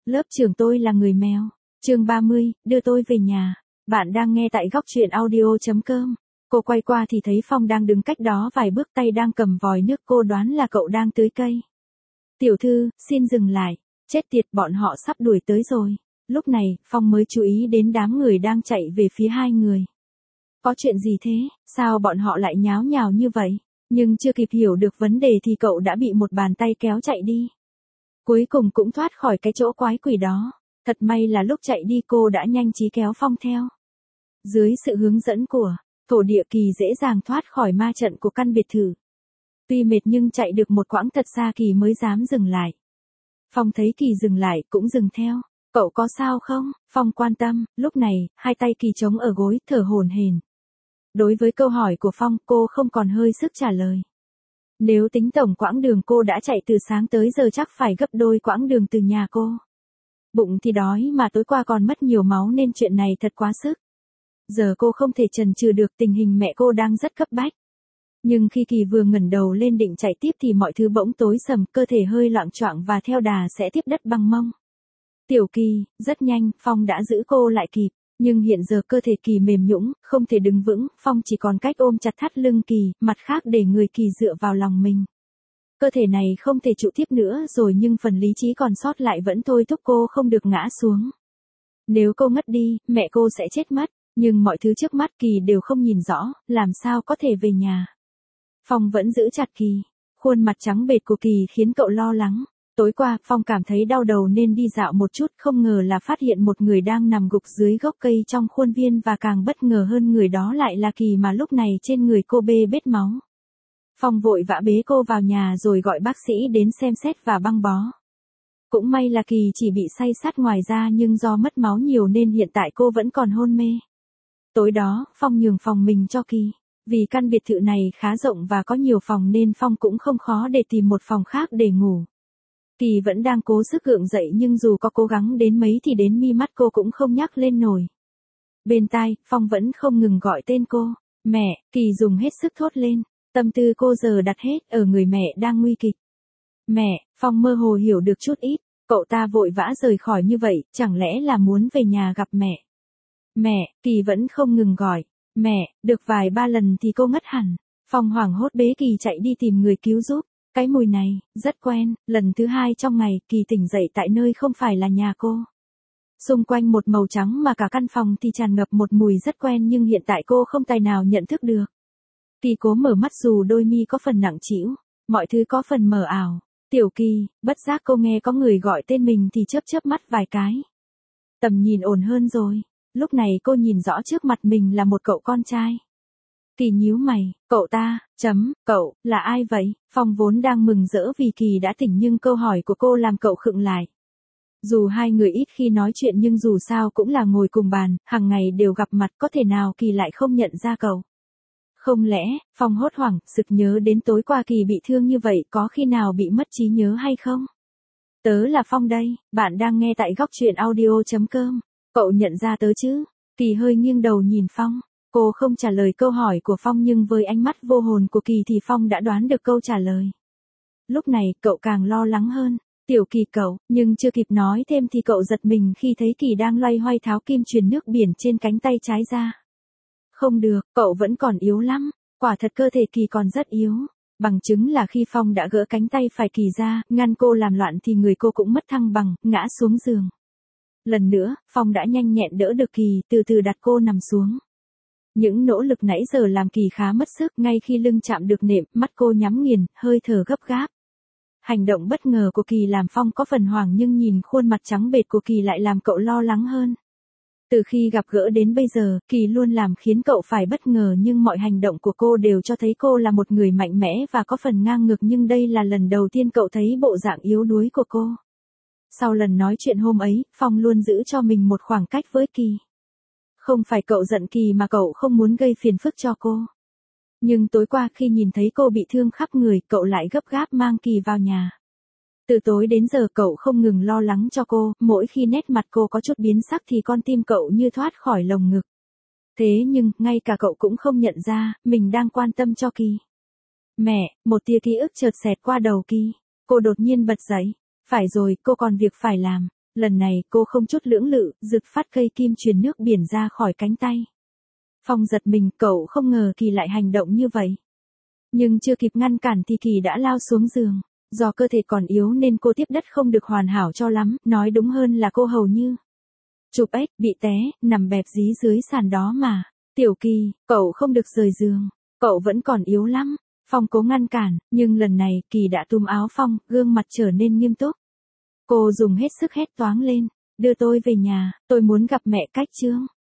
Lớp trưởng tôi là người mèo. Chương 30, đưa tôi về nhà. Bạn đang nghe tại góc truyện audio.com. Cô quay qua thì thấy Phong đang đứng cách đó vài bước, tay đang cầm vòi nước, cô đoán là cậu đang tưới cây. Tiểu thư, xin dừng lại. Chết tiệt, bọn họ sắp đuổi tới rồi. Lúc này, Phong mới chú ý đến đám người đang chạy về phía hai người. Có chuyện gì thế, sao bọn họ lại nháo nhào như vậy? Nhưng chưa kịp hiểu được vấn đề thì cậu đã bị một bàn tay kéo chạy đi. Cuối cùng cũng thoát khỏi cái chỗ quái quỷ đó. Thật may là lúc chạy đi cô đã nhanh trí kéo Phong theo. Dưới sự hướng dẫn của thổ địa, Kỳ dễ dàng thoát khỏi ma trận của căn biệt thự. Tuy mệt nhưng chạy được một quãng thật xa Kỳ mới dám dừng lại. Phong thấy Kỳ dừng lại cũng dừng theo. Cậu có sao không? Phong quan tâm. Lúc này, hai tay Kỳ chống ở gối, thở hổn hển. Đối với câu hỏi của Phong, cô không còn hơi sức trả lời. Nếu tính tổng quãng đường cô đã chạy từ sáng tới giờ chắc phải gấp đôi quãng đường từ nhà cô. Bụng thì đói mà tối qua còn mất nhiều máu nên chuyện này thật quá sức. Giờ cô không thể chần chừ được, tình hình mẹ cô đang rất cấp bách. Nhưng khi Kỳ vừa ngẩng đầu lên định chạy tiếp thì mọi thứ bỗng tối sầm, cơ thể hơi loạng choạng và theo đà sẽ tiếp đất bằng mông. Tiểu Kỳ, rất nhanh, Phong đã giữ cô lại kịp. Nhưng hiện giờ cơ thể Kỳ mềm nhũn, không thể đứng vững, Phong chỉ còn cách ôm chặt thắt lưng Kỳ, mặt khác để người Kỳ dựa vào lòng mình. Cơ thể này không thể trụ tiếp nữa rồi nhưng phần lý trí còn sót lại vẫn thôi thúc cô không được ngã xuống. Nếu cô ngất đi, mẹ cô sẽ chết mất, nhưng mọi thứ trước mắt Kỳ đều không nhìn rõ, làm sao có thể về nhà. Phong vẫn giữ chặt Kỳ, khuôn mặt trắng bệch của Kỳ khiến cậu lo lắng. Tối qua, Phong cảm thấy đau đầu nên đi dạo một chút, không ngờ là phát hiện một người đang nằm gục dưới gốc cây trong khuôn viên và càng bất ngờ hơn người đó lại là Kỳ mà lúc này trên người cô bê bết máu. Phong vội vã bế cô vào nhà rồi gọi bác sĩ đến xem xét và băng bó. Cũng may là Kỳ chỉ bị say sắt ngoài ra nhưng do mất máu nhiều nên hiện tại cô vẫn còn hôn mê. Tối đó, Phong nhường phòng mình cho Kỳ. Vì căn biệt thự này khá rộng và có nhiều phòng nên Phong cũng không khó để tìm một phòng khác để ngủ. Kỳ vẫn đang cố sức gượng dậy nhưng dù có cố gắng đến mấy thì đến mi mắt cô cũng không nhắc lên nổi. Bên tai, Phong vẫn không ngừng gọi tên cô. Mẹ, Kỳ dùng hết sức thốt lên. Tâm tư cô giờ đặt hết ở người mẹ đang nguy kịch. Mẹ, Phong mơ hồ hiểu được chút ít. Cậu ta vội vã rời khỏi như vậy, chẳng lẽ là muốn về nhà gặp mẹ. Mẹ, Kỳ vẫn không ngừng gọi. Mẹ, được vài ba lần thì cô ngất hẳn. Phong hoảng hốt bế Kỳ chạy đi tìm người cứu giúp. Cái mùi này, rất quen, lần thứ hai trong ngày, Kỳ tỉnh dậy tại nơi không phải là nhà cô. Xung quanh một màu trắng mà cả căn phòng thì tràn ngập một mùi rất quen nhưng hiện tại cô không tài nào nhận thức được. Kỳ cố mở mắt dù đôi mi có phần nặng trĩu, mọi thứ có phần mờ ảo. Tiểu Kỳ, bất giác cô nghe có người gọi tên mình thì chớp chớp mắt vài cái. Tầm nhìn ổn hơn rồi, lúc này cô nhìn rõ trước mặt mình là một cậu con trai. Kỳ nhíu mày, cậu, là ai vậy? Phong vốn đang mừng rỡ vì Kỳ đã tỉnh nhưng câu hỏi của cô làm cậu khựng lại. Dù hai người ít khi nói chuyện nhưng dù sao cũng là ngồi cùng bàn, hàng ngày đều gặp mặt, có thể nào Kỳ lại không nhận ra cậu? Không lẽ, Phong hốt hoảng, sực nhớ đến tối qua Kỳ bị thương như vậy, có khi nào bị mất trí nhớ hay không? Tớ là Phong đây, bạn đang nghe tại góc truyện audio.com. Cậu nhận ra tớ chứ? Kỳ hơi nghiêng đầu nhìn Phong. Cô không trả lời câu hỏi của Phong nhưng với ánh mắt vô hồn của Kỳ thì Phong đã đoán được câu trả lời. Lúc này, cậu càng lo lắng hơn. Tiểu Kỳ cậu, nhưng chưa kịp nói thêm thì cậu giật mình khi thấy Kỳ đang loay hoay tháo kim truyền nước biển trên cánh tay trái ra. Không được, cậu vẫn còn yếu lắm. Quả thật cơ thể Kỳ còn rất yếu. Bằng chứng là khi Phong đã gỡ cánh tay phải Kỳ ra, ngăn cô làm loạn thì người cô cũng mất thăng bằng, ngã xuống giường. Lần nữa, Phong đã nhanh nhẹn đỡ được Kỳ, từ từ đặt cô nằm xuống. Những nỗ lực nãy giờ làm Kỳ khá mất sức, ngay khi lưng chạm được nệm, mắt cô nhắm nghiền, hơi thở gấp gáp. Hành động bất ngờ của Kỳ làm Phong có phần hoảng nhưng nhìn khuôn mặt trắng bệch của Kỳ lại làm cậu lo lắng hơn. Từ khi gặp gỡ đến bây giờ, Kỳ luôn làm khiến cậu phải bất ngờ nhưng mọi hành động của cô đều cho thấy cô là một người mạnh mẽ và có phần ngang ngược nhưng đây là lần đầu tiên cậu thấy bộ dạng yếu đuối của cô. Sau lần nói chuyện hôm ấy, Phong luôn giữ cho mình một khoảng cách với Kỳ. Không phải cậu giận Kỳ mà cậu không muốn gây phiền phức cho cô. Nhưng tối qua khi nhìn thấy cô bị thương khắp người, cậu lại gấp gáp mang Kỳ vào nhà. Từ tối đến giờ cậu không ngừng lo lắng cho cô, mỗi khi nét mặt cô có chút biến sắc thì con tim cậu như thoát khỏi lồng ngực. Thế nhưng, ngay cả cậu cũng không nhận ra, mình đang quan tâm cho Kỳ. Mẹ, một tia ký ức chợt xẹt qua đầu Kỳ. Cô đột nhiên bật dậy. Phải rồi, cô còn việc phải làm. Lần này cô không chút lưỡng lự, giựt phát cây kim truyền nước biển ra khỏi cánh tay. Phong giật mình, cậu không ngờ Kỳ lại hành động như vậy. Nhưng chưa kịp ngăn cản thì Kỳ đã lao xuống giường. Do cơ thể còn yếu nên cô tiếp đất không được hoàn hảo cho lắm, nói đúng hơn là cô hầu như chụp ếch, bị té, nằm bẹp dí dưới sàn đó mà. Tiểu Kỳ, cậu không được rời giường, cậu vẫn còn yếu lắm. Phong cố ngăn cản, nhưng lần này Kỳ đã túm áo Phong, gương mặt trở nên nghiêm túc. Cô dùng hết sức hét toáng lên, đưa tôi về nhà, tôi muốn gặp mẹ Cách Trương.